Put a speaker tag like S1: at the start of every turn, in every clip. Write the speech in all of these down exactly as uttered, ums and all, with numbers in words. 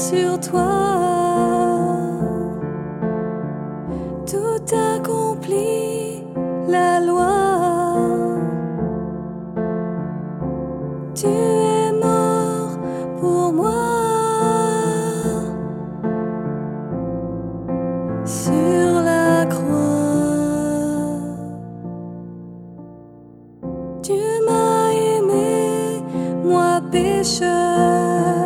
S1: sur toi, tout accomplit la loi. Tu es mort pour moi sur la croix. Tu m'as aimé, moi pécheur,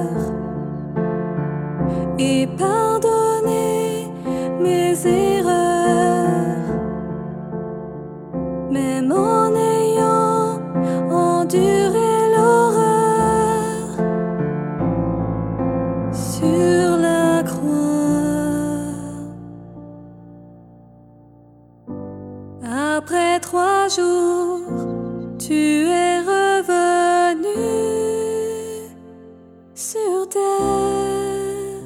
S1: et pardonné mes erreurs, même en ayant enduré l'horreur sur la croix. Après trois jours, tu es revenu sur terre,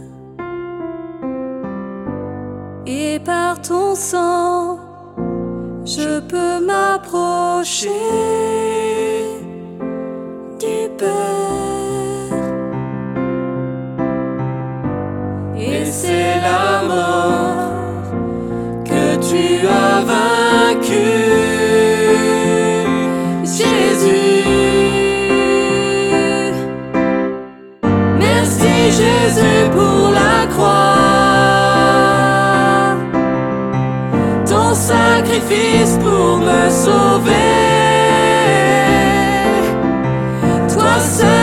S1: et par ton sang, je peux m'approcher du Père. Et c'est la mort que tu as vaincue, Jésus. Merci Jésus pour la croix, ton sacrifice pour me sauver. Toi seul